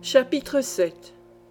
Chapitre 7.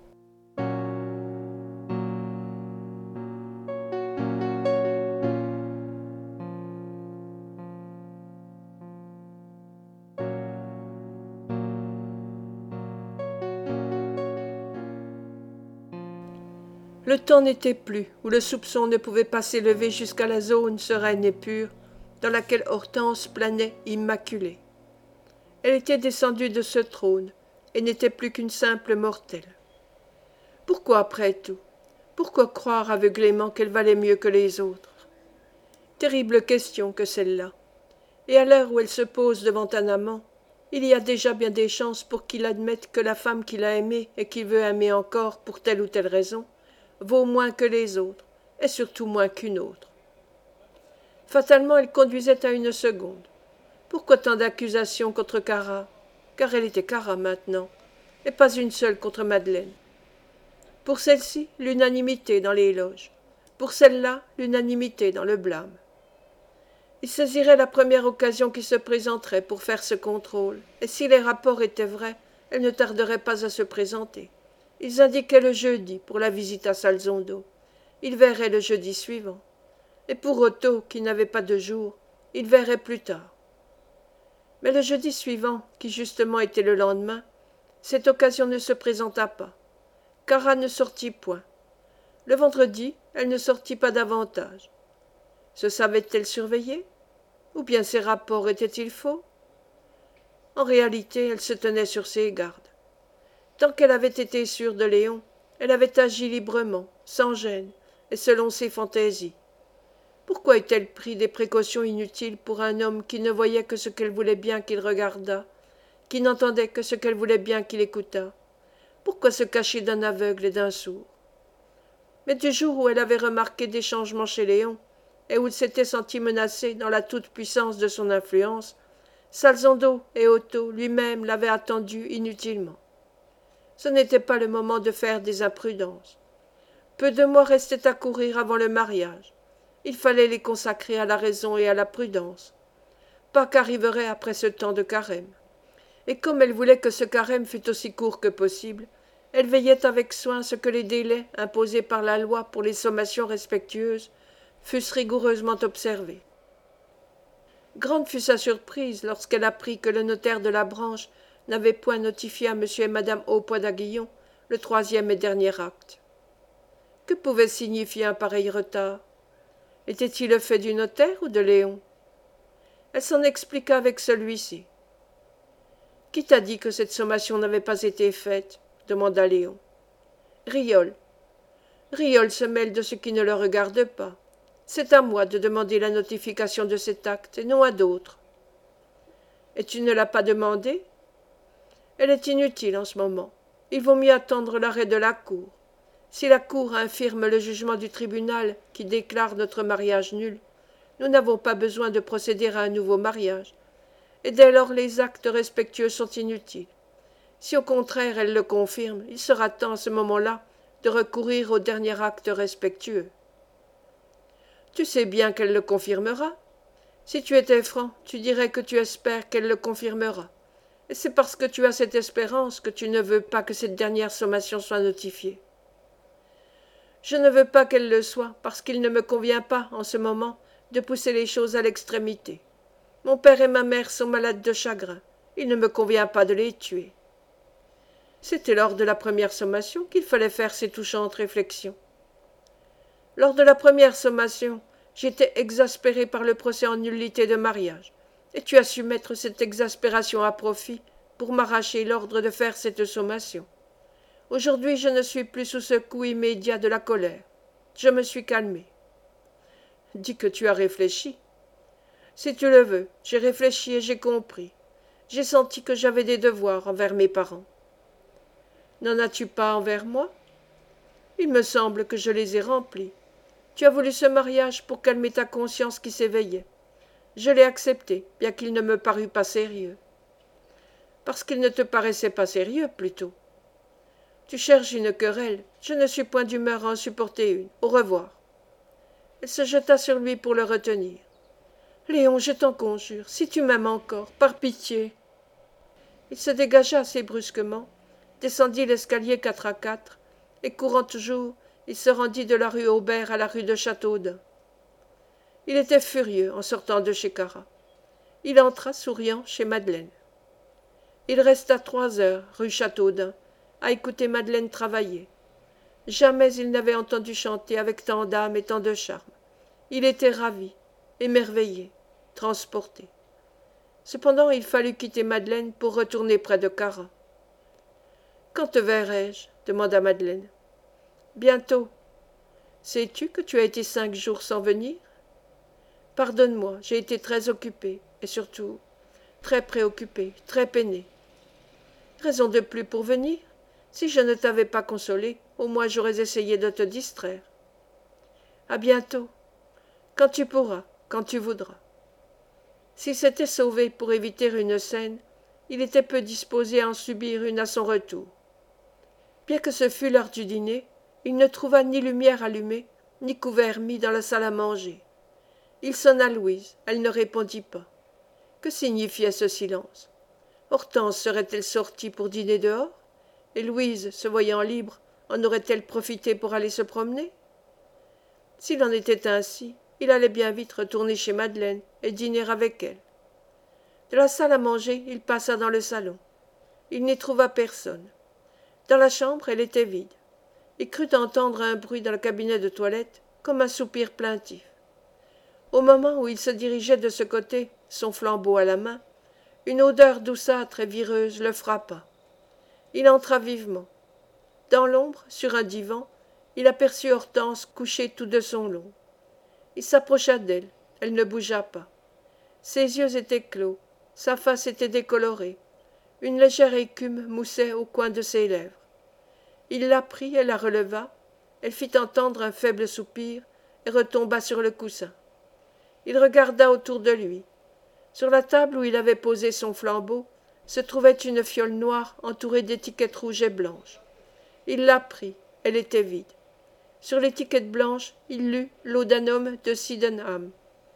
Le temps n'était plus où le soupçon ne pouvait pas s'élever jusqu'à la zone sereine et pure dans laquelle Hortense planait immaculée. Elle était descendue de ce trône et n'était plus qu'une simple mortelle. Pourquoi, après tout, pourquoi croire aveuglément qu'elle valait mieux que les autres? Terrible question que celle-là. Et à l'heure où elle se pose devant un amant, il y a déjà bien des chances pour qu'il admette que la femme qu'il a aimée et qu'il veut aimer encore pour telle ou telle raison vaut moins que les autres, et surtout moins qu'une autre. Fatalement, elle conduisait à une seconde. Pourquoi tant d'accusations contre Cara? Car elle était Cara maintenant, et pas une seule contre Madeleine. Pour celle-ci, l'unanimité dans les éloges. Pour celle-là, l'unanimité dans le blâme. Il saisirait la première occasion qui se présenterait pour faire ce contrôle, et si les rapports étaient vrais, elle ne tarderait pas à se présenter. Ils indiquaient le jeudi pour la visite à Salzondo. Il verrait le jeudi suivant. Et pour Otto, qui n'avait pas de jour, il verrait plus tard. Mais le jeudi suivant, qui justement était le lendemain, cette occasion ne se présenta pas. Cara ne sortit point. Le vendredi, elle ne sortit pas davantage. Se savait-elle surveillée? Ou bien ses rapports étaient-ils faux? En réalité, elle se tenait sur ses gardes. Tant qu'elle avait été sûre de Léon, elle avait agi librement, sans gêne, et selon ses fantaisies. Pourquoi eût-elle pris des précautions inutiles pour un homme qui ne voyait que ce qu'elle voulait bien qu'il regardât, qui n'entendait que ce qu'elle voulait bien qu'il écoutât? Pourquoi se cacher d'un aveugle et d'un sourd? Mais du jour où elle avait remarqué des changements chez Léon, et où il s'était senti menacé dans la toute-puissance de son influence, Salzondo et Otto lui-même l'avaient attendu inutilement. Ce n'était pas le moment de faire des imprudences. Peu de mois restaient à courir avant le mariage. Il fallait les consacrer à la raison et à la prudence. Pas qu'arriverait après ce temps de carême. Et comme elle voulait que ce carême fût aussi court que possible, elle veillait avec soin à ce que les délais imposés par la loi pour les sommations respectueuses fussent rigoureusement observés. Grande fut sa surprise lorsqu'elle apprit que le notaire de la branche n'avait point notifié à M. et Mme Haupoix d'Aguillon le troisième et dernier acte. Que pouvait signifier un pareil retard? Était-il le fait du notaire ou de Léon? Elle s'en expliqua avec celui-ci. Qui t'a dit que cette sommation n'avait pas été faite? Demanda Léon. Riol. Riol se mêle de ce qui ne le regarde pas. C'est à moi de demander la notification de cet acte, et non à d'autres. Et tu ne l'as pas demandé? Elle est inutile en ce moment. Il vaut mieux attendre l'arrêt de la Cour. Si la Cour infirme le jugement du tribunal qui déclare notre mariage nul, nous n'avons pas besoin de procéder à un nouveau mariage, et dès lors les actes respectueux sont inutiles. Si au contraire elle le confirme, il sera temps à ce moment-là de recourir au dernier acte respectueux. Tu sais bien qu'elle le confirmera. Si tu étais franc, tu dirais que tu espères qu'elle le confirmera. Et c'est parce que tu as cette espérance que tu ne veux pas que cette dernière sommation soit notifiée. Je ne veux pas qu'elle le soit, parce qu'il ne me convient pas, en ce moment, de pousser les choses à l'extrémité. Mon père et ma mère sont malades de chagrin. Il ne me convient pas de les tuer. C'était lors de la première sommation qu'il fallait faire ces touchantes réflexions. Lors de la première sommation, j'étais exaspéré par le procès en nullité de mariage, et tu as su mettre cette exaspération à profit pour m'arracher l'ordre de faire cette sommation. Aujourd'hui, je ne suis plus sous ce coup immédiat de la colère. Je me suis calmé. Dis que tu as réfléchi. Si tu le veux, j'ai réfléchi et j'ai compris. J'ai senti que j'avais des devoirs envers mes parents. N'en as-tu pas envers moi? Il me semble que je les ai remplis. Tu as voulu ce mariage pour calmer ta conscience qui s'éveillait. Je l'ai accepté, bien qu'il ne me parût pas sérieux. Parce qu'il ne te paraissait pas sérieux, plutôt. Tu cherches une querelle. Je ne suis point d'humeur à en supporter une. Au revoir. Elle se jeta sur lui pour le retenir. Léon, je t'en conjure, si tu m'aimes encore, par pitié. Il se dégagea assez brusquement, descendit l'escalier 4 à 4, et courant toujours, il se rendit de la rue Aubert à la rue de Châteaudun. Il était furieux en sortant de chez Cara. Il entra souriant chez Madeleine. Il resta 3 heures rue Châteaudun à écouter Madeleine travailler. Jamais il n'avait entendu chanter avec tant d'âme et tant de charme. Il était ravi, émerveillé, transporté. Cependant il fallut quitter Madeleine pour retourner près de Cara. « Quand te verrai-je » demanda Madeleine. « Bientôt. Sais-tu que tu as été 5 jours sans venir ? Pardonne-moi, j'ai été très occupée, et surtout très préoccupée, très peinée. Raison de plus pour venir. Si je ne t'avais pas consolé, au moins j'aurais essayé de te distraire. À bientôt. Quand tu pourras, quand tu voudras. » S'il s'était sauvé pour éviter une scène, il était peu disposé à en subir une à son retour. Bien que ce fût l'heure du dîner, il ne trouva ni lumière allumée, ni couvert mis dans la salle à manger. Il sonna Louise, elle ne répondit pas. Que signifiait ce silence? Hortense serait-elle sortie pour dîner dehors? Et Louise, se voyant libre, en aurait-elle profité pour aller se promener? S'il en était ainsi, il allait bien vite retourner chez Madeleine et dîner avec elle. De la salle à manger, il passa dans le salon. Il n'y trouva personne. Dans la chambre, elle était vide. Il crut entendre un bruit dans le cabinet de toilette, comme un soupir plaintif. Au moment où il se dirigeait de ce côté, son flambeau à la main, une odeur douceâtre et vireuse le frappa. Il entra vivement. Dans l'ombre, sur un divan, il aperçut Hortense couchée tout de son long. Il s'approcha d'elle, elle ne bougea pas. Ses yeux étaient clos, sa face était décolorée. Une légère écume moussait au coin de ses lèvres. Il la prit et la releva, elle fit entendre un faible soupir et retomba sur le coussin. Il regarda autour de lui. Sur la table où il avait posé son flambeau se trouvait une fiole noire entourée d'étiquettes rouges et blanches. Il la prit, elle était vide. Sur l'étiquette blanche, il lut laudanum de Sydenham.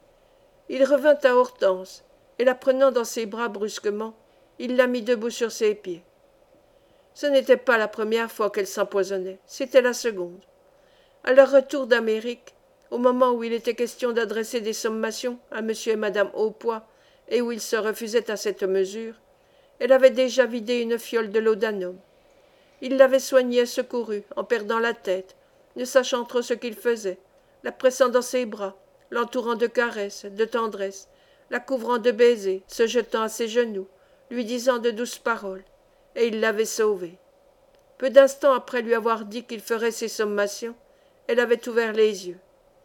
Il revint à Hortense, et la prenant dans ses bras brusquement, il la mit debout sur ses pieds. Ce n'était pas la première fois qu'elle s'empoisonnait, c'était la seconde. À leur retour d'Amérique, au moment où il était question d'adresser des sommations à M. et Mme Haupois, et où il se refusait à cette mesure, elle avait déjà vidé une fiole de laudanum. Il l'avait soignée et secourue, en perdant la tête, ne sachant trop ce qu'il faisait, la pressant dans ses bras, l'entourant de caresses, de tendresses, la couvrant de baisers, se jetant à ses genoux, lui disant de douces paroles, et il l'avait sauvée. Peu d'instants après lui avoir dit qu'il ferait ses sommations, elle avait ouvert les yeux.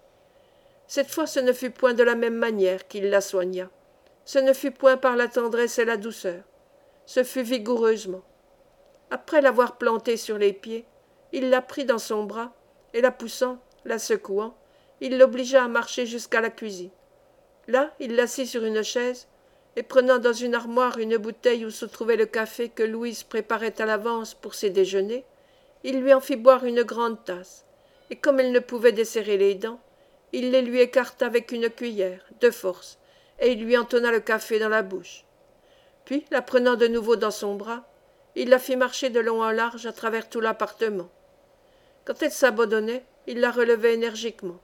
Cette fois ce ne fut point de la même manière qu'il la soigna. Ce ne fut point par la tendresse et la douceur. Ce fut vigoureusement. Après l'avoir plantée sur les pieds, il la prit dans son bras, et la poussant, la secouant, il l'obligea à marcher jusqu'à la cuisine. Là, il l'assit sur une chaise, et prenant dans une armoire une bouteille où se trouvait le café que Louise préparait à l'avance pour ses déjeuners, il lui en fit boire une grande tasse, et comme elle ne pouvait desserrer les dents, il les lui écarta avec une cuillère, de force, et il lui entonna le café dans la bouche. Puis, la prenant de nouveau dans son bras, il la fit marcher de long en large à travers tout l'appartement. Quand elle s'abandonnait, il la relevait énergiquement.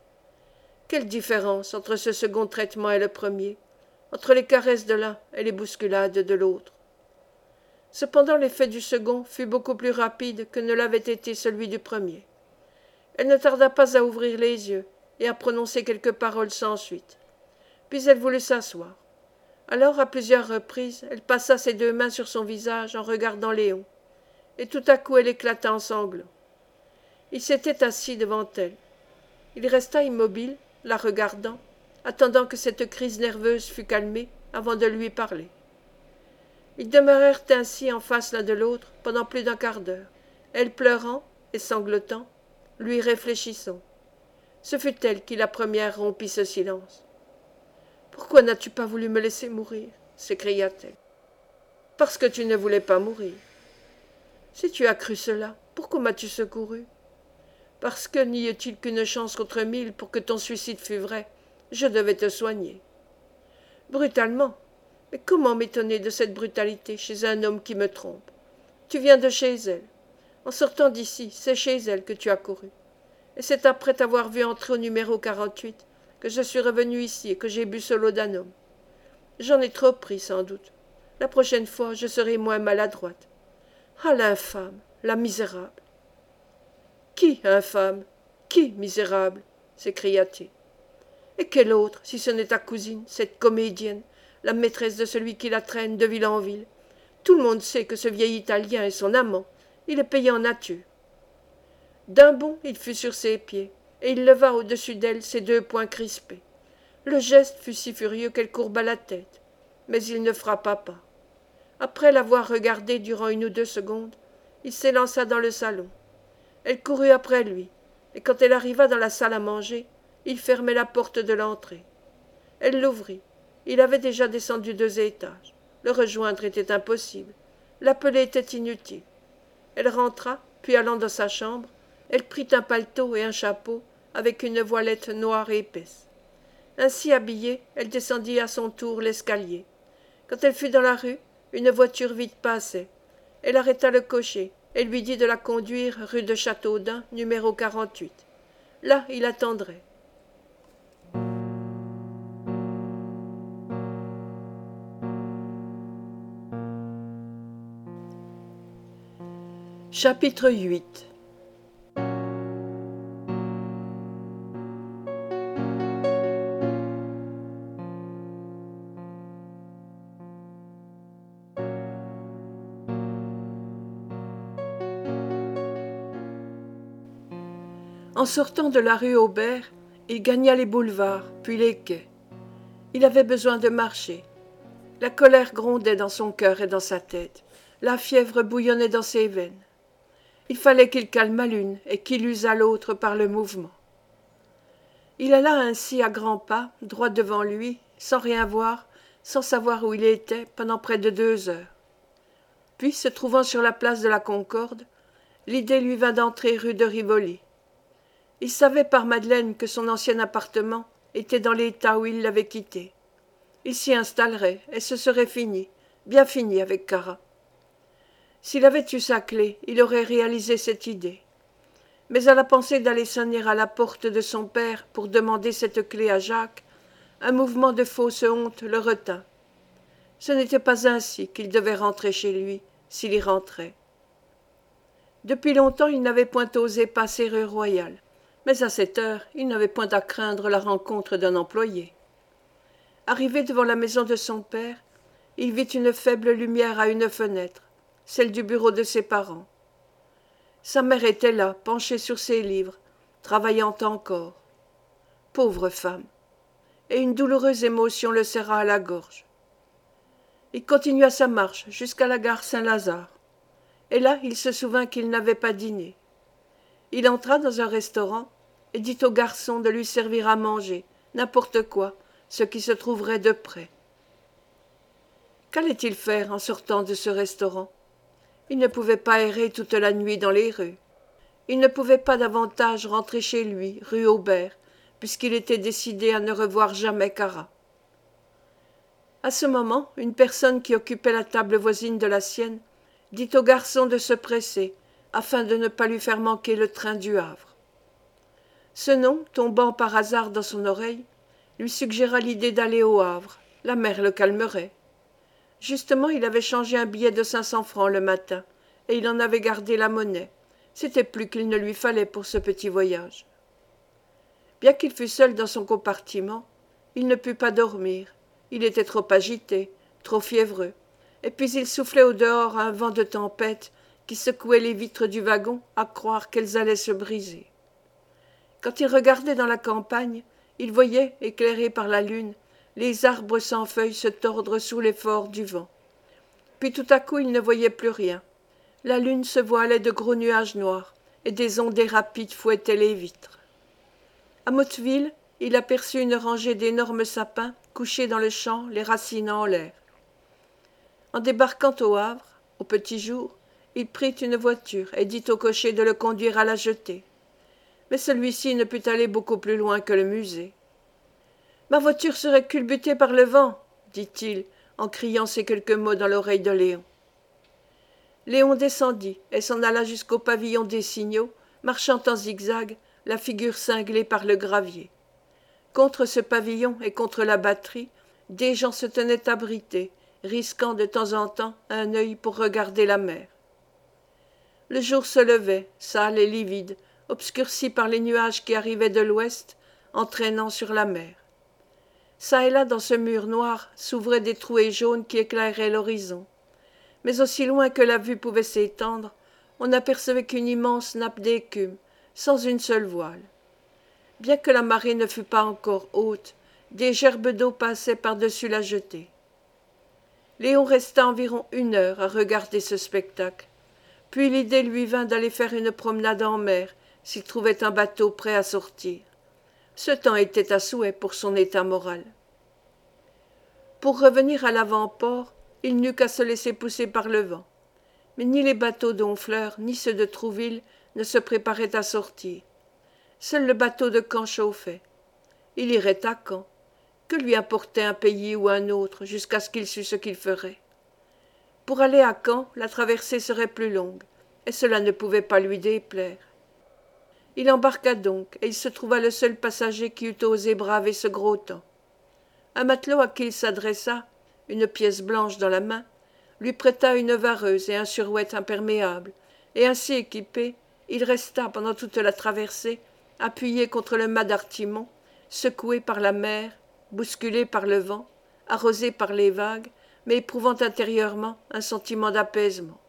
Quelle différence entre ce second traitement et le premier, entre les caresses de l'un et les bousculades de l'autre. Cependant l'effet du second fut beaucoup plus rapide que ne l'avait été celui du premier. Elle ne tarda pas à ouvrir les yeux et à prononcer quelques paroles sans suite. Puis elle voulut s'asseoir. Alors, à plusieurs reprises, elle passa ses 2 mains sur son visage en regardant Léon, et tout à coup elle éclata en sanglots. Il s'était assis devant elle. Il resta immobile, la regardant, attendant que cette crise nerveuse fût calmée avant de lui parler. Ils demeurèrent ainsi en face l'un de l'autre pendant plus d'un quart d'heure, elle pleurant et sanglotant, lui réfléchissant. Ce fut elle qui la première rompit ce silence. « Pourquoi n'as-tu pas voulu me laisser mourir » s'écria-t-elle. « Parce que tu ne voulais pas mourir. »« Si tu as cru cela, pourquoi m'as-tu secouru ?»« Parce que n'y eut-il qu'une chance contre 1000 pour que ton suicide fût vrai, je devais te soigner. » Brutalement. Mais comment m'étonner de cette brutalité chez un homme qui me trompe? Tu viens de chez elle. En sortant d'ici, c'est chez elle que tu as couru. Et c'est après t'avoir vu entrer au numéro 48 que je suis revenu ici et que j'ai bu ce laudanum. J'en ai trop pris, sans doute. La prochaine fois, je serai moins maladroite. Ah, l'infâme, la misérable. Qui, infâme? Qui, misérable? S'écria-t-il. Et quelle autre, si ce n'est ta cousine, cette comédienne, la maîtresse de celui qui la traîne de ville en ville? Tout le monde sait que ce vieil Italien est son amant. Il est payé en nature. D'un bond, il fut sur ses pieds, et il leva au-dessus d'elle ses 2 poings crispés. Le geste fut si furieux qu'elle courba la tête, mais il ne frappa pas. Après l'avoir regardée durant 1 ou 2 secondes, il s'élança dans le salon. Elle courut après lui, et quand elle arriva dans la salle à manger, il fermait la porte de l'entrée. Elle l'ouvrit. Il avait déjà descendu 2 étages. Le rejoindre était impossible. L'appeler était inutile. Elle rentra, puis allant dans sa chambre, elle prit un paletot et un chapeau avec une voilette noire et épaisse. Ainsi habillée, elle descendit à son tour l'escalier. Quand elle fut dans la rue, une voiture vide passait. Elle arrêta le cocher et lui dit de la conduire rue de Châteaudun, numéro 48. Là, il attendrait. Chapitre 8. En sortant de la rue Aubert, il gagna les boulevards, puis les quais. Il avait besoin de marcher. La colère grondait dans son cœur et dans sa tête. La fièvre bouillonnait dans ses veines. Il fallait qu'il calmât l'une et qu'il usât l'autre par le mouvement. Il alla ainsi à grands pas, droit devant lui, sans rien voir, sans savoir où il était, pendant près de 2 heures. Puis, se trouvant sur la place de la Concorde, l'idée lui vint d'entrer rue de Rivoli. Il savait par Madeleine que son ancien appartement était dans l'état où il l'avait quitté. Il s'y installerait, et ce serait fini, bien fini avec Cara. S'il avait eu sa clé, il aurait réalisé cette idée. Mais à la pensée d'aller sonner à la porte de son père pour demander cette clé à Jacques, un mouvement de fausse honte le retint. Ce n'était pas ainsi qu'il devait rentrer chez lui, s'il y rentrait. Depuis longtemps, il n'avait point osé passer rue Royale, mais à cette heure, il n'avait point à craindre la rencontre d'un employé. Arrivé devant la maison de son père, il vit une faible lumière à une fenêtre, celle du bureau de ses parents. Sa mère était là, penchée sur ses livres, travaillant encore. Pauvre femme! Et une douloureuse émotion le serra à la gorge. Il continua sa marche jusqu'à la gare Saint-Lazare. Et là, il se souvint qu'il n'avait pas dîné. Il entra dans un restaurant et dit au garçon de lui servir à manger, n'importe quoi, ce qui se trouverait de près. Qu'allait-il faire en sortant de ce restaurant? Il ne pouvait pas errer toute la nuit dans les rues. Il ne pouvait pas davantage rentrer chez lui, rue Aubert, puisqu'il était décidé à ne revoir jamais Cara. À ce moment, une personne qui occupait la table voisine de la sienne dit au garçon de se presser, afin de ne pas lui faire manquer le train du Havre. Ce nom, tombant par hasard dans son oreille, lui suggéra l'idée d'aller au Havre. La mer le calmerait. Justement, il avait changé un billet de 500 francs le matin, et il en avait gardé la monnaie. C'était plus qu'il ne lui fallait pour ce petit voyage. Bien qu'il fût seul dans son compartiment, il ne put pas dormir. Il était trop agité, trop fiévreux, et puis il soufflait au dehors un vent de tempête qui secouait les vitres du wagon à croire qu'elles allaient se briser. Quand il regardait dans la campagne, il voyait, éclairés par la lune, les arbres sans feuilles se tordre sous l'effort du vent. Puis tout à coup il ne voyait plus rien. La lune se voilait de gros nuages noirs, et des ondées rapides fouettaient les vitres. À Motteville, il aperçut une rangée d'énormes sapins couchés dans le champ, les racines en l'air. En débarquant au Havre, au petit jour, il prit une voiture et dit au cocher de le conduire à la jetée. Mais celui-ci ne put aller beaucoup plus loin que le musée. « Ma voiture serait culbutée par le vent, dit-il, en criant ces quelques mots dans l'oreille de Léon. Léon descendit et s'en alla jusqu'au pavillon des signaux, marchant en zigzag, la figure cinglée par le gravier. Contre ce pavillon et contre la batterie, des gens se tenaient abrités, risquant de temps en temps un œil pour regarder la mer. Le jour se levait, sale et livide, obscurci par les nuages qui arrivaient de l'ouest, entraînant sur la mer. Çà et là dans ce mur noir s'ouvraient des trouées jaunes qui éclairaient l'horizon. Mais aussi loin que la vue pouvait s'étendre, on n'apercevait qu'une immense nappe d'écume, sans une seule voile. Bien que la marée ne fût pas encore haute, des gerbes d'eau passaient par-dessus la jetée. Léon resta environ 1 heure à regarder ce spectacle. Puis l'idée lui vint d'aller faire une promenade en mer, s'il trouvait un bateau prêt à sortir. Ce temps était à souhait pour son état moral. Pour revenir à l'avant-port, il n'eut qu'à se laisser pousser par le vent. Mais ni les bateaux d'Honfleur, ni ceux de Trouville ne se préparaient à sortir. Seul le bateau de Caen chauffait. Il irait à Caen. Que lui importait un pays ou un autre, jusqu'à ce qu'il sût ce qu'il ferait? Pour aller à Caen, la traversée serait plus longue, et cela ne pouvait pas lui déplaire. Il embarqua donc, et il se trouva le seul passager qui eût osé braver ce gros temps. Un matelot à qui il s'adressa, une pièce blanche dans la main, lui prêta une vareuse et un survêt imperméable, et ainsi équipé, il resta pendant toute la traversée, appuyé contre le mât d'artimon, secoué par la mer, bousculé par le vent, arrosé par les vagues, mais éprouvant intérieurement un sentiment d'apaisement.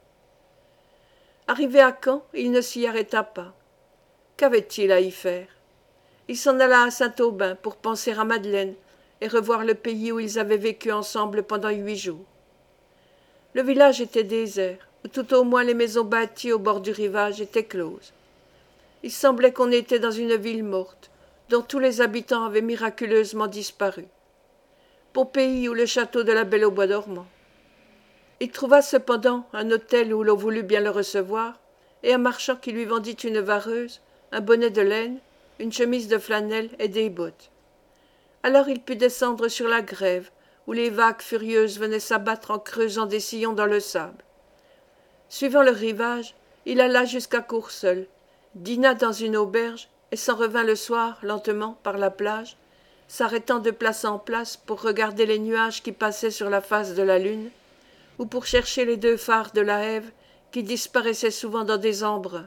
Arrivé à Caen, il ne s'y arrêta pas. Qu'avait-il à y faire? Il s'en alla à Saint-Aubin pour penser à Madeleine et revoir le pays où ils avaient vécu ensemble pendant 8 jours. Le village était désert, ou tout au moins les maisons bâties au bord du rivage étaient closes. Il semblait qu'on était dans une ville morte, dont tous les habitants avaient miraculeusement disparu. Pompéi ou le château de la Belle au bois dormant. Il trouva cependant un hôtel où l'on voulut bien le recevoir, et un marchand qui lui vendit une vareuse, un bonnet de laine, une chemise de flanelle et des bottes. Alors il put descendre sur la grève, où les vagues furieuses venaient s'abattre en creusant des sillons dans le sable. Suivant le rivage, il alla jusqu'à Courseul, dîna dans une auberge et s'en revint le soir lentement par la plage, s'arrêtant de place en place pour regarder les nuages qui passaient sur la face de la lune, ou pour chercher les 2 phares de la Hève qui disparaissaient souvent dans des embruns.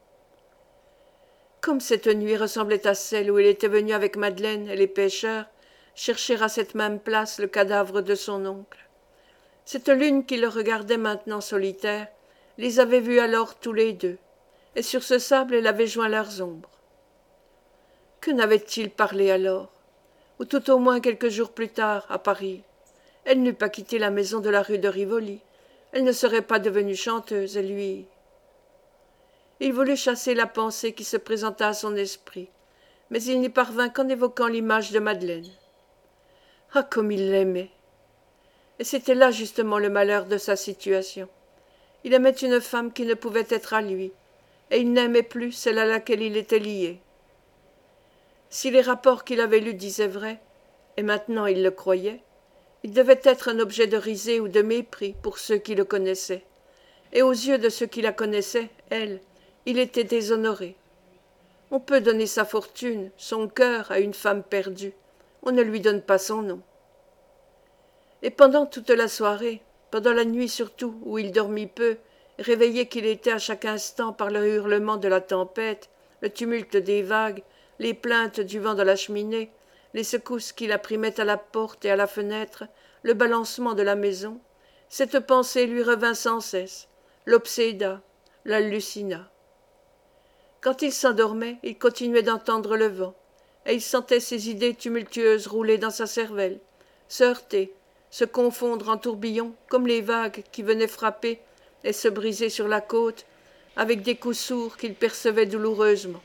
Comme cette nuit ressemblait à celle où il était venu avec Madeleine et les pêcheurs chercher à cette même place le cadavre de son oncle. Cette lune qui le regardait maintenant solitaire les avait vus alors tous les deux, et sur ce sable elle avait joint leurs ombres. Que n'avait-il parlé alors? Ou tout au moins quelques jours plus tard, à Paris. Elle n'eût pas quitté la maison de la rue de Rivoli. Elle ne serait pas devenue chanteuse, et lui... Il voulut chasser la pensée qui se présenta à son esprit, mais il n'y parvint qu'en évoquant l'image de Madeleine. Ah, comme il l'aimait! Et c'était là justement le malheur de sa situation. Il aimait une femme qui ne pouvait être à lui, et il n'aimait plus celle à laquelle il était lié. Si les rapports qu'il avait lus disaient vrai, et maintenant il le croyait, il devait être un objet de risée ou de mépris pour ceux qui le connaissaient, et aux yeux de ceux qui la connaissaient, elle, il était déshonoré. On peut donner sa fortune, son cœur à une femme perdue, on ne lui donne pas son nom. Et pendant toute la soirée, pendant la nuit surtout où il dormit peu, réveillé qu'il était à chaque instant par le hurlement de la tempête, le tumulte des vagues, les plaintes du vent dans la cheminée, les secousses qui la primaient à la porte et à la fenêtre, le balancement de la maison, cette pensée lui revint sans cesse, l'obséda, l'hallucina. Quand il s'endormait, il continuait d'entendre le vent, et il sentait ses idées tumultueuses rouler dans sa cervelle, se heurter, se confondre en tourbillons comme les vagues qui venaient frapper et se briser sur la côte avec des coups sourds qu'il percevait douloureusement.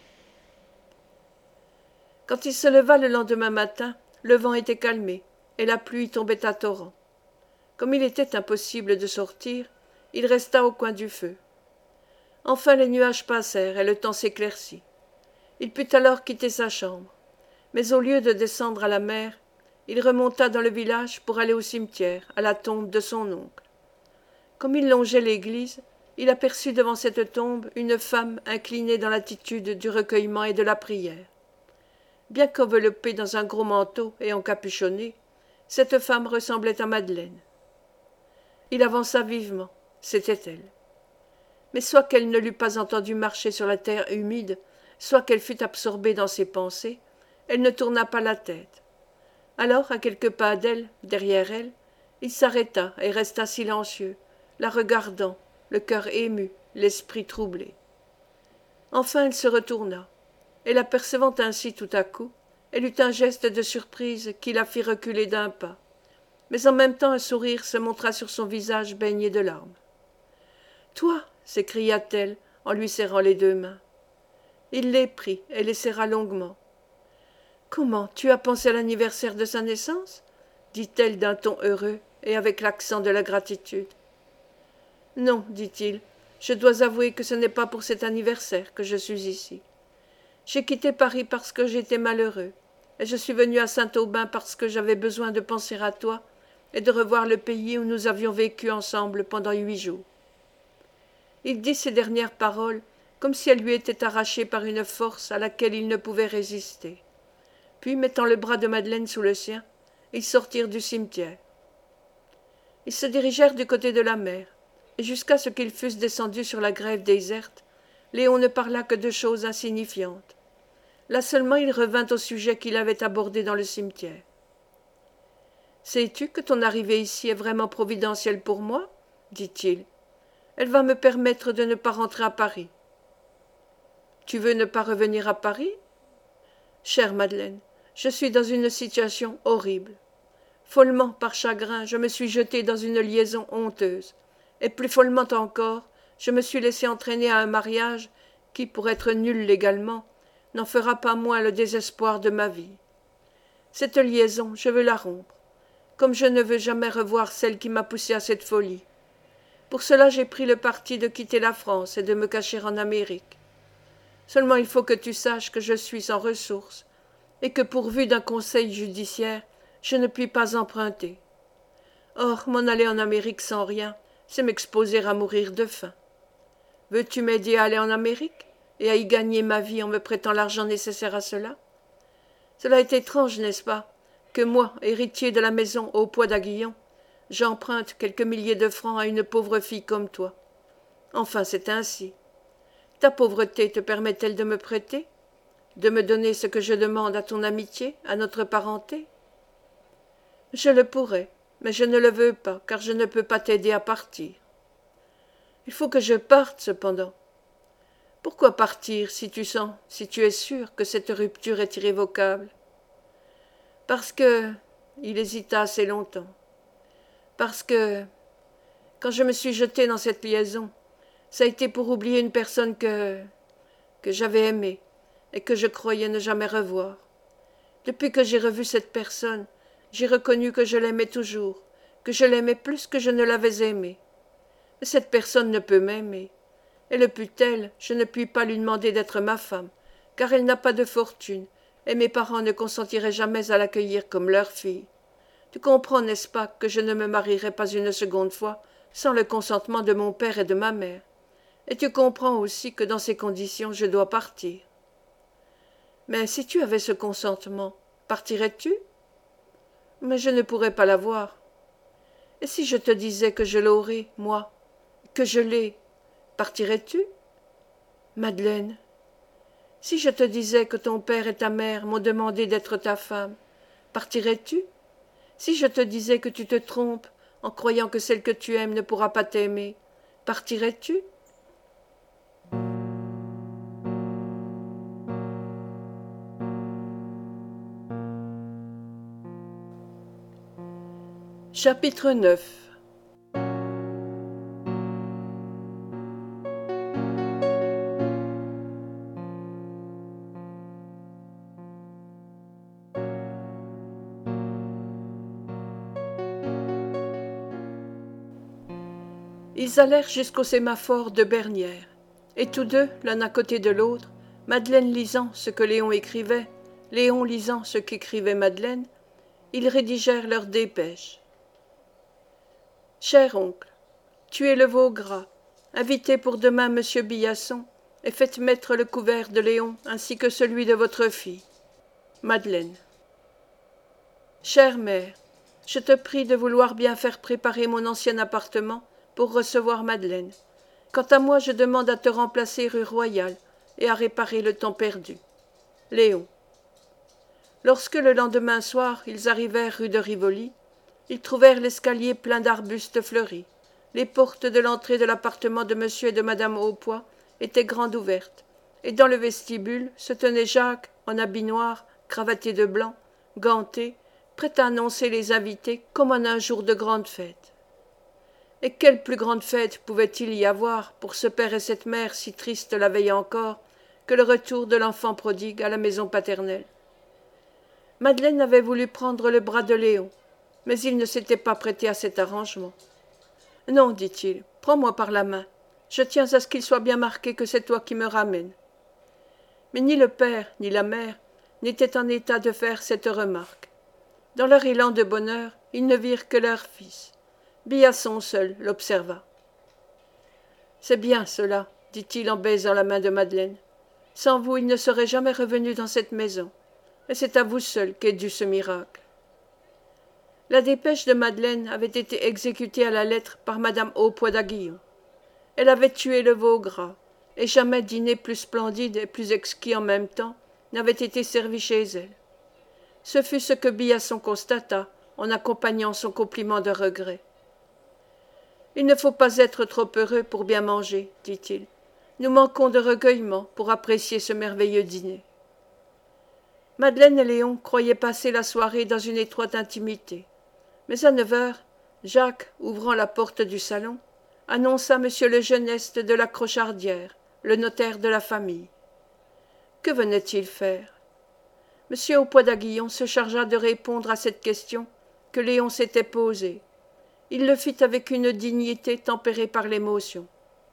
Quand il se leva le lendemain matin, le vent était calmé et la pluie tombait à torrents. Comme il était impossible de sortir, il resta au coin du feu. Enfin les nuages passèrent et le temps s'éclaircit. Il put alors quitter sa chambre, mais au lieu de descendre à la mer, il remonta dans le village pour aller au cimetière, à la tombe de son oncle. Comme il longeait l'église, il aperçut devant cette tombe une femme inclinée dans l'attitude du recueillement et de la prière. Bien qu'enveloppée dans un gros manteau et encapuchonnée, cette femme ressemblait à Madeleine. Il avança vivement, c'était elle. Mais soit qu'elle ne l'eût pas entendu marcher sur la terre humide, soit qu'elle fût absorbée dans ses pensées, elle ne tourna pas la tête. Alors, à quelques pas d'elle, derrière elle, il s'arrêta et resta silencieux, la regardant, le cœur ému, l'esprit troublé. Enfin elle se retourna, et l'apercevant ainsi tout à coup, elle eut un geste de surprise qui la fit reculer d'un pas, mais en même temps un sourire se montra sur son visage baigné de larmes. « Toi !» s'écria-t-elle en lui serrant les deux mains. Il les prit et les serra longuement. « Comment, tu as pensé à l'anniversaire de sa naissance ?» dit-elle d'un ton heureux et avec l'accent de la gratitude. « Non, dit-il, je dois avouer que ce n'est pas pour cet anniversaire que je suis ici. J'ai quitté Paris parce que j'étais malheureux, et je suis venu à Saint-Aubin parce que j'avais besoin de penser à toi et de revoir le pays où nous avions vécu ensemble pendant 8 jours. » Il dit ces dernières paroles comme si elles lui étaient arrachées par une force à laquelle il ne pouvait résister. Puis, mettant le bras de Madeleine sous le sien, ils sortirent du cimetière. Ils se dirigèrent du côté de la mer, et jusqu'à ce qu'ils fussent descendus sur la grève déserte, Léon ne parla que de choses insignifiantes. Là seulement il revint au sujet qu'il avait abordé dans le cimetière. « Sais-tu que ton arrivée ici est vraiment providentielle pour moi ?» dit-il. « Elle va me permettre de ne pas rentrer à Paris. »« Tu veux ne pas revenir à Paris ?»« Chère Madeleine, je suis dans une situation horrible. Follement par chagrin, je me suis jetée dans une liaison honteuse, et plus follement encore, je me suis laissé entraîner à un mariage qui, pour être nul légalement, n'en fera pas moins le désespoir de ma vie. Cette liaison, je veux la rompre, comme je ne veux jamais revoir celle qui m'a poussé à cette folie. Pour cela, j'ai pris le parti de quitter la France et de me cacher en Amérique. Seulement il faut que tu saches que je suis sans ressources, et que pourvu d'un conseil judiciaire, je ne puis pas emprunter. Or, m'en aller en Amérique sans rien, c'est m'exposer à mourir de faim. Veux-tu m'aider à aller en Amérique et à y gagner ma vie en me prêtant l'argent nécessaire à cela? Cela est étrange, n'est-ce pas, que moi, héritier de la maison au Poix d'Aguillon, j'emprunte quelques milliers de francs à une pauvre fille comme toi. Enfin, c'est ainsi. Ta pauvreté te permet-elle de me prêter, de me donner ce que je demande à ton amitié, à notre parenté? Je le pourrais, mais je ne le veux pas, car je ne peux pas t'aider à partir. Il faut que je parte, cependant. Pourquoi partir si tu sens, si tu es sûr que cette rupture est irrévocable? Parce que... Il hésita assez longtemps. Parce que, quand je me suis jeté dans cette liaison, ça a été pour oublier une personne que j'avais aimée et que je croyais ne jamais revoir. Depuis que j'ai revu cette personne, j'ai reconnu que je l'aimais toujours, que je l'aimais plus que je ne l'avais aimée. Mais cette personne ne peut m'aimer. Et le put-elle, je ne puis pas lui demander d'être ma femme, car elle n'a pas de fortune, et mes parents ne consentiraient jamais à l'accueillir comme leur fille. Tu comprends, n'est-ce pas, que je ne me marierai pas une seconde fois sans le consentement de mon père et de ma mère. Et tu comprends aussi que dans ces conditions je dois partir. Mais si tu avais ce consentement, partirais-tu? Mais je ne pourrais pas l'avoir. Et si je te disais que je l'aurais, moi, que je l'ai, partirais-tu? Madeleine, si je te disais que ton père et ta mère m'ont demandé d'être ta femme, partirais-tu? Si je te disais que tu te trompes en croyant que celle que tu aimes ne pourra pas t'aimer, partirais-tu? Chapitre 9. Ils allèrent jusqu'au sémaphore de Bernières, et tous deux, l'un à côté de l'autre, Madeleine lisant ce que Léon écrivait, Léon lisant ce qu'écrivait Madeleine, ils rédigèrent leur dépêche. « Cher oncle, tuez le veau gras, invitez pour demain monsieur Billasson, et faites mettre le couvert de Léon ainsi que celui de votre fille. Madeleine. Chère mère, je te prie de vouloir bien faire préparer mon ancien appartement pour recevoir Madeleine. Quant à moi, je demande à te remplacer rue Royale et à réparer le temps perdu. Léon. Lorsque le lendemain soir ils arrivèrent rue de Rivoli, ils trouvèrent l'escalier plein d'arbustes fleuris. Les portes de l'entrée de l'appartement de monsieur et de madame Haupoix étaient grandes ouvertes, et dans le vestibule se tenait Jacques en habit noir, cravaté de blanc, ganté, prêt à annoncer les invités comme en un jour de grande fête. Et quelle plus grande fête pouvait-il y avoir pour ce père et cette mère si tristes la veille encore que le retour de l'enfant prodigue à la maison paternelle? Madeleine avait voulu prendre le bras de Léon, mais il ne s'était pas prêté à cet arrangement. « Non, dit-il, prends-moi par la main. Je tiens à ce qu'il soit bien marqué que c'est toi qui me ramènes. » Mais ni le père ni la mère n'étaient en état de faire cette remarque. Dans leur élan de bonheur, ils ne virent que leur fils. Billasson seul l'observa. « C'est bien cela, dit-il en baisant la main de Madeleine. Sans vous, il ne serait jamais revenu dans cette maison. Et c'est à vous seul qu'est dû ce miracle. » La dépêche de Madeleine avait été exécutée à la lettre par madame Haupoix d'Aguillon. Elle avait tué le veau gras, et jamais dîner plus splendide et plus exquis en même temps n'avait été servi chez elle. Ce fut ce que Billasson constata en accompagnant son compliment de regret. « Il ne faut pas être trop heureux pour bien manger, dit-il. Nous manquons de recueillement pour apprécier ce merveilleux dîner. » Madeleine et Léon croyaient passer la soirée dans une étroite intimité. Mais à 9 heures, Jacques, ouvrant la porte du salon, annonça monsieur le Geneste de la Crochardière, le notaire de la famille. Que venait-il faire? Monsieur Haupoix d'Aguillon se chargea de répondre à cette question que Léon s'était posée. Il le fit avec une dignité tempérée par l'émotion.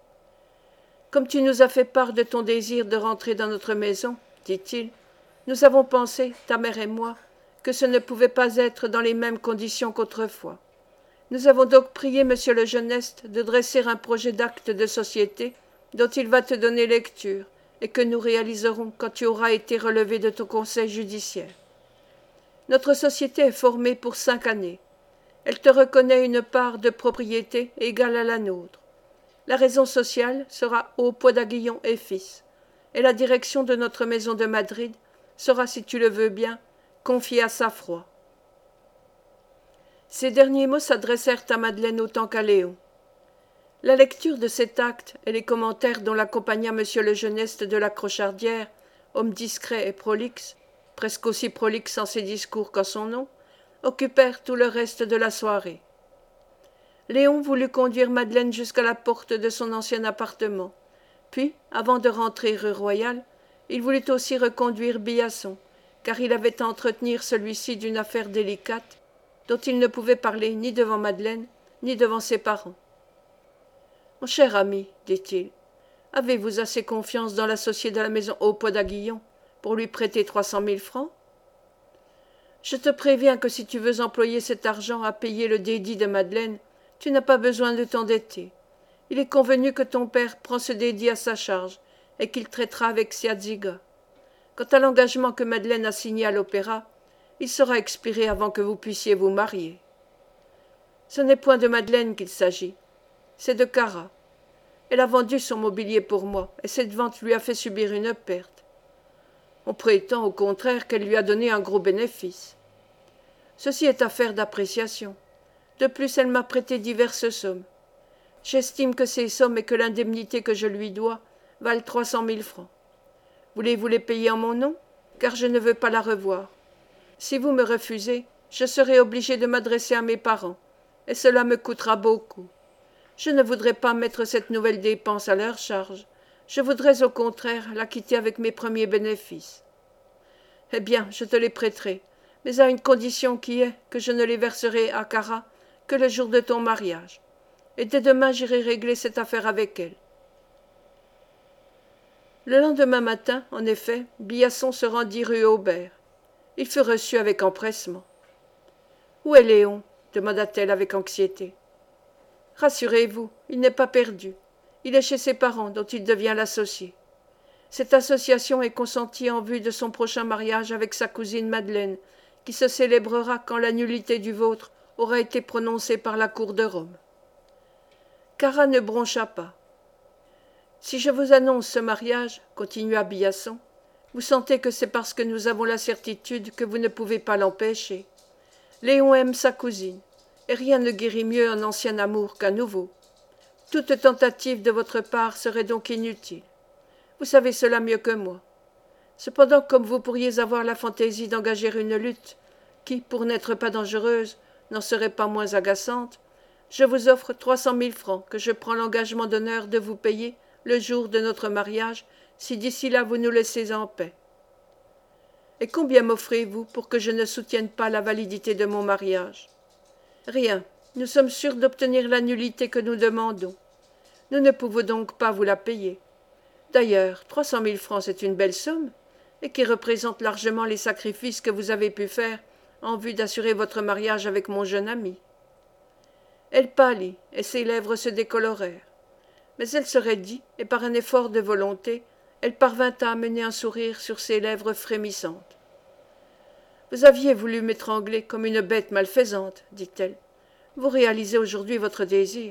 « Comme tu nous as fait part de ton désir de rentrer dans notre maison, dit-il, nous avons pensé, ta mère et moi, que ce ne pouvait pas être dans les mêmes conditions qu'autrefois. Nous avons donc prié monsieur le Geneste de dresser un projet d'acte de société dont il va te donner lecture et que nous réaliserons quand tu auras été relevé de ton conseil judiciaire. Notre société est formée pour 5 années. Elle te reconnaît une part de propriété égale à la nôtre. La raison sociale sera Haupoix d'Aguillon et fils, et la direction de notre maison de Madrid sera, si tu le veux bien, confiée à Saffroy. » Ces derniers mots s'adressèrent à Madeleine autant qu'à Léon. La lecture de cet acte et les commentaires dont l'accompagna monsieur le Geneste de la Crochardière, homme discret et prolixe, presque aussi prolixe en ses discours qu'en son nom, occupèrent tout le reste de la soirée. Léon voulut conduire Madeleine jusqu'à la porte de son ancien appartement, puis, avant de rentrer rue Royale, il voulut aussi reconduire Billasson, car il avait à entretenir celui-ci d'une affaire délicate, dont il ne pouvait parler ni devant Madeleine, ni devant ses parents. « Mon cher ami, dit-il, avez-vous assez confiance dans l'associé de la maison Haupoix d'Aguillon pour lui prêter 300 000 francs? Je te préviens que si tu veux employer cet argent à payer le dédit de Madeleine, tu n'as pas besoin de t'endetter. Il est convenu que ton père prend ce dédit à sa charge et qu'il traitera avec Siadziga. Quant à l'engagement que Madeleine a signé à l'opéra, il sera expiré avant que vous puissiez vous marier. Ce n'est point de Madeleine qu'il s'agit, c'est de Cara. Elle a vendu son mobilier pour moi, et cette vente lui a fait subir une perte. On prétend au contraire qu'elle lui a donné un gros bénéfice. Ceci est affaire d'appréciation. De plus, elle m'a prêté diverses sommes. J'estime que ces sommes et que l'indemnité que je lui dois valent 300 000 francs. Voulez-vous les payer en mon nom? Car je ne veux pas la revoir. Si vous me refusez, je serai obligé de m'adresser à mes parents, et cela me coûtera beaucoup. Je ne voudrais pas mettre cette nouvelle dépense à leur charge. Je voudrais au contraire la quitter avec mes premiers bénéfices. Eh bien, je te les prêterai, mais à une condition qui est que je ne les verserai à Cara que le jour de ton mariage. Et dès demain j'irai régler cette affaire avec elle. Le lendemain matin, en effet, Billasson se rendit rue Aubert. Il fut reçu avec empressement. « Où est Léon » demanda-t-elle avec anxiété. « Rassurez-vous, il n'est pas perdu. Il est chez ses parents, dont il devient l'associé. Cette association est consentie en vue de son prochain mariage avec sa cousine Madeleine, qui se célébrera quand la nullité du vôtre aura été prononcée par la cour de Rome. » Cara ne broncha pas. « Si je vous annonce ce mariage, continua Biasson, vous sentez que c'est parce que nous avons la certitude que vous ne pouvez pas l'empêcher. Léon aime sa cousine, et rien ne guérit mieux un ancien amour qu'un nouveau. Toute tentative de votre part serait donc inutile. Vous savez cela mieux que moi. Cependant, comme vous pourriez avoir la fantaisie d'engager une lutte, qui, pour n'être pas dangereuse, n'en serait pas moins agaçante, je vous offre 300 000 francs que je prends l'engagement d'honneur de vous payer le jour de notre mariage, si d'ici là vous nous laissez en paix. Et combien m'offrez-vous pour que je ne soutienne pas la validité de mon mariage? Rien. Nous sommes sûrs d'obtenir la nullité que nous demandons. Nous ne pouvons donc pas vous la payer. D'ailleurs, 300 000 francs, c'est une belle somme, et qui représente largement les sacrifices que vous avez pu faire en vue d'assurer votre mariage avec mon jeune ami. Elle pâlit, et ses lèvres se décolorèrent. Mais elle se raidit, et par un effort de volonté, elle parvint à amener un sourire sur ses lèvres frémissantes. « Vous aviez voulu m'étrangler comme une bête malfaisante, dit-elle. Vous réalisez aujourd'hui votre désir.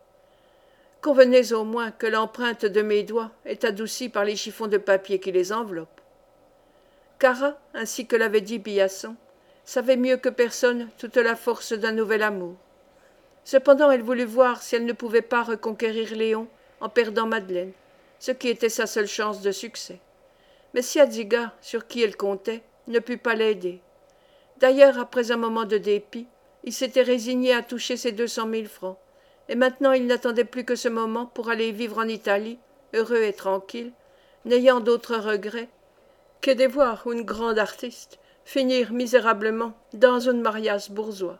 Convenez au moins que l'empreinte de mes doigts est adoucie par les chiffons de papier qui les enveloppent. » Cara, ainsi que l'avait dit Biasson, savait mieux que personne toute la force d'un nouvel amour. Cependant, elle voulut voir si elle ne pouvait pas reconquérir Léon en perdant Madeleine, ce qui était sa seule chance de succès. Mais Siadziga, sur qui elle comptait, ne put pas l'aider. D'ailleurs, après un moment de dépit, il s'était résigné à toucher ses 200 000 francs, et maintenant il n'attendait plus que ce moment pour aller vivre en Italie, heureux et tranquille, n'ayant d'autre regret que de voir une grande artiste finir misérablement dans un mariage bourgeois.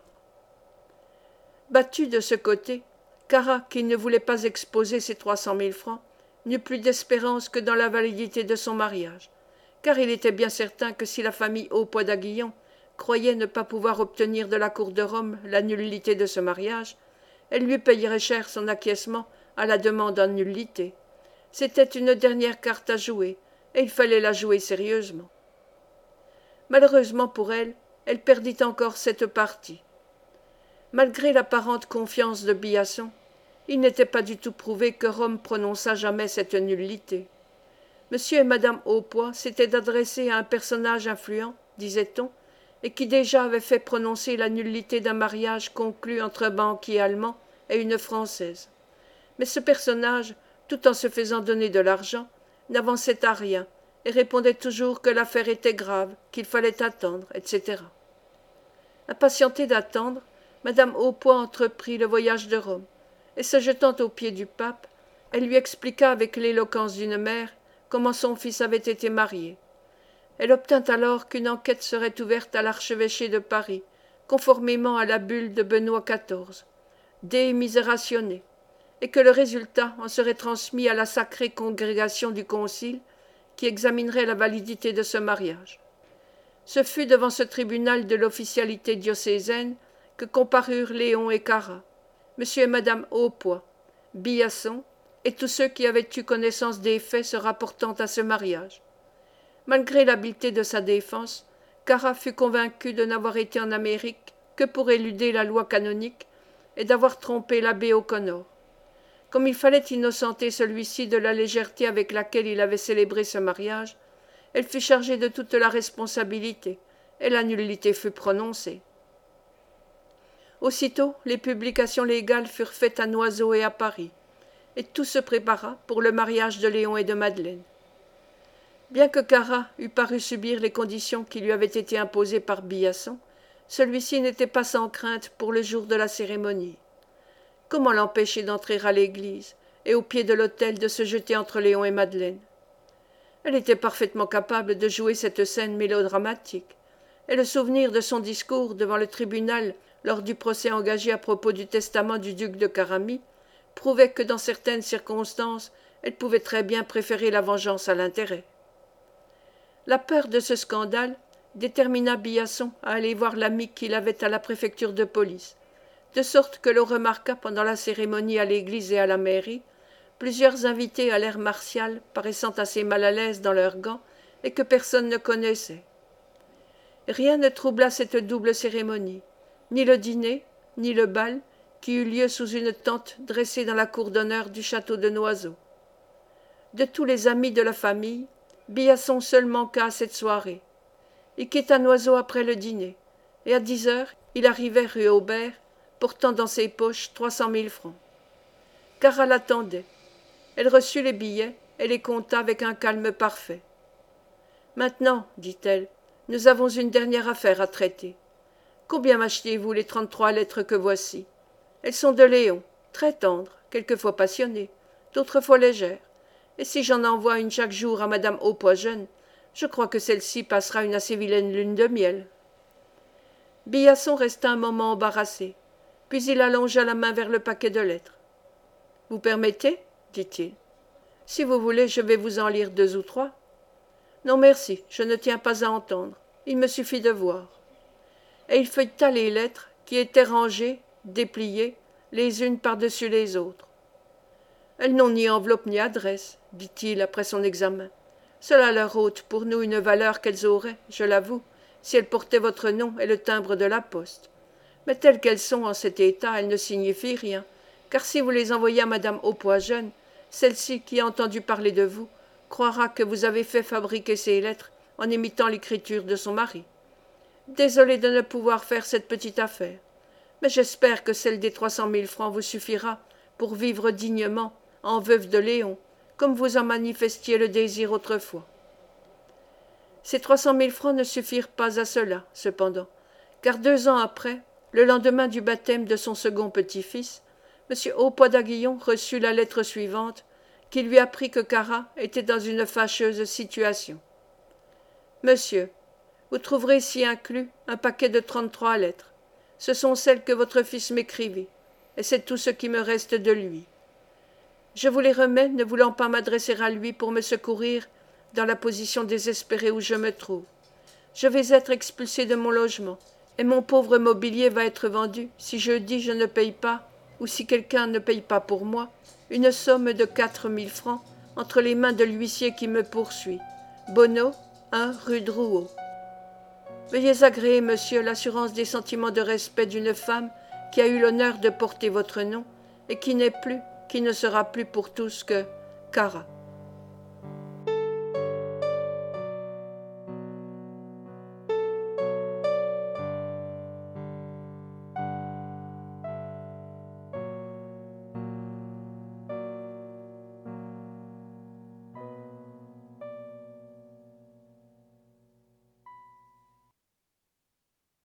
Battu de ce côté, Cara, qui ne voulait pas exposer ses 300 000 francs, n'eut plus d'espérance que dans la validité de son mariage, car il était bien certain que si la famille Haupoix d'Aguillon croyait ne pas pouvoir obtenir de la cour de Rome la nullité de ce mariage, elle lui payerait cher son acquiescement à la demande en nullité. C'était une dernière carte à jouer, et il fallait la jouer sérieusement. Malheureusement pour elle, elle perdit encore cette partie. Malgré l'apparente confiance de Biasson, il n'était pas du tout prouvé que Rome prononçât jamais cette nullité. Monsieur et madame Haupoix s'étaient adressés à un personnage influent, disait-on, et qui déjà avait fait prononcer la nullité d'un mariage conclu entre un banquier allemand et une Française. Mais ce personnage, tout en se faisant donner de l'argent, n'avançait à rien et répondait toujours que l'affaire était grave, qu'il fallait attendre, etc. Impatientée d'attendre, madame Haupoix entreprit le voyage de Rome, et se jetant aux pieds du pape, elle lui expliqua avec l'éloquence d'une mère comment son fils avait été marié. Elle obtint alors qu'une enquête serait ouverte à l'archevêché de Paris, conformément à la bulle de Benoît XIV, De Miseratione, et que le résultat en serait transmis à la sacrée congrégation du concile, qui examinerait la validité de ce mariage. Ce fut devant ce tribunal de l'officialité diocésaine que comparurent Léon et Cara, monsieur et madame Haupoix, Biasson, et tous ceux qui avaient eu connaissance des faits se rapportant à ce mariage. Malgré l'habileté de sa défense, Cara fut convaincu de n'avoir été en Amérique que pour éluder la loi canonique et d'avoir trompé l'abbé O'Connor. Comme il fallait innocenter celui-ci de la légèreté avec laquelle il avait célébré ce mariage, elle fut chargée de toute la responsabilité, et la nullité fut prononcée. Aussitôt, les publications légales furent faites à Noiseau et à Paris, et tout se prépara pour le mariage de Léon et de Madeleine. Bien que Cara eût paru subir les conditions qui lui avaient été imposées par Biasson, celui-ci n'était pas sans crainte pour le jour de la cérémonie. Comment l'empêcher d'entrer à l'église et au pied de l'autel de se jeter entre Léon et Madeleine? Elle était parfaitement capable de jouer cette scène mélodramatique, et le souvenir de son discours devant le tribunal lors du procès engagé à propos du testament du duc de Caramie prouvait que dans certaines circonstances elle pouvait très bien préférer la vengeance à l'intérêt. La peur de ce scandale détermina Biasson à aller voir l'ami qu'il avait à la préfecture de police, de sorte que l'on remarqua pendant la cérémonie à l'église et à la mairie plusieurs invités à l'air martial paraissant assez mal à l'aise dans leurs gants et que personne ne connaissait. Rien ne troubla cette double cérémonie, ni le dîner, ni le bal, qui eut lieu sous une tente dressée dans la cour d'honneur du château de Noiseau. De tous les amis de la famille, Billason seul manqua à cette soirée. Il quitta Noiseau après le dîner, et à 10 heures, il arrivait rue Aubert, portant dans ses poches 300 000 francs. Cara l'attendait. Elle reçut les billets et les compta avec un calme parfait. « Maintenant, dit-elle, nous avons une dernière affaire à traiter. Combien m'achetiez-vous les 33 lettres que voici? Elles sont de Léon, très tendres, quelquefois passionnées, d'autres fois légères. Et si j'en envoie une chaque jour à madame Aupoisjeune, je crois que celle-ci passera une assez vilaine lune de miel. » Billason resta un moment embarrassé, puis il allongea la main vers le paquet de lettres. « Vous permettez ?» dit-il. « Si vous voulez, je vais vous en lire 2 ou 3. »« Non, merci, je ne tiens pas à entendre. Il me suffit de voir. » Et il feuilleta les lettres, qui étaient rangées, dépliées, les unes par-dessus les autres. « Elles n'ont ni enveloppe ni adresse, dit-il après son examen. Cela leur ôte pour nous une valeur qu'elles auraient, je l'avoue, si elles portaient votre nom et le timbre de la poste. Mais telles qu'elles sont en cet état, elles ne signifient rien, car si vous les envoyez à madame Aupoisjeune, celle-ci, qui a entendu parler de vous, croira que vous avez fait fabriquer ces lettres en imitant l'écriture de son mari. Désolé de ne pouvoir faire cette petite affaire, mais j'espère que celle des 300 000 francs vous suffira pour vivre dignement, en veuve de Léon, comme vous en manifestiez le désir autrefois. » Ces 300 000 francs ne suffirent pas à cela, cependant, car 2 ans après, le lendemain du baptême de son second petit-fils, M. Haupois d'Aguillon reçut la lettre suivante, qui lui apprit que Cara était dans une fâcheuse situation. « Monsieur, vous trouverez ici inclus un paquet de 33 lettres. Ce sont celles que votre fils m'écrivit, et c'est tout ce qui me reste de lui. Je vous les remets, ne voulant pas m'adresser à lui pour me secourir dans la position désespérée où je me trouve. Je vais être expulsé de mon logement, et mon pauvre mobilier va être vendu si jeudi je ne paye pas, ou si quelqu'un ne paye pas pour moi, une somme de 4 000 francs entre les mains de l'huissier qui me poursuit. Bonneau, 1 rue Drouot. Veuillez agréer, monsieur, l'assurance des sentiments de respect d'une femme qui a eu l'honneur de porter votre nom et qui n'est plus, qui ne sera plus pour tous que Cara.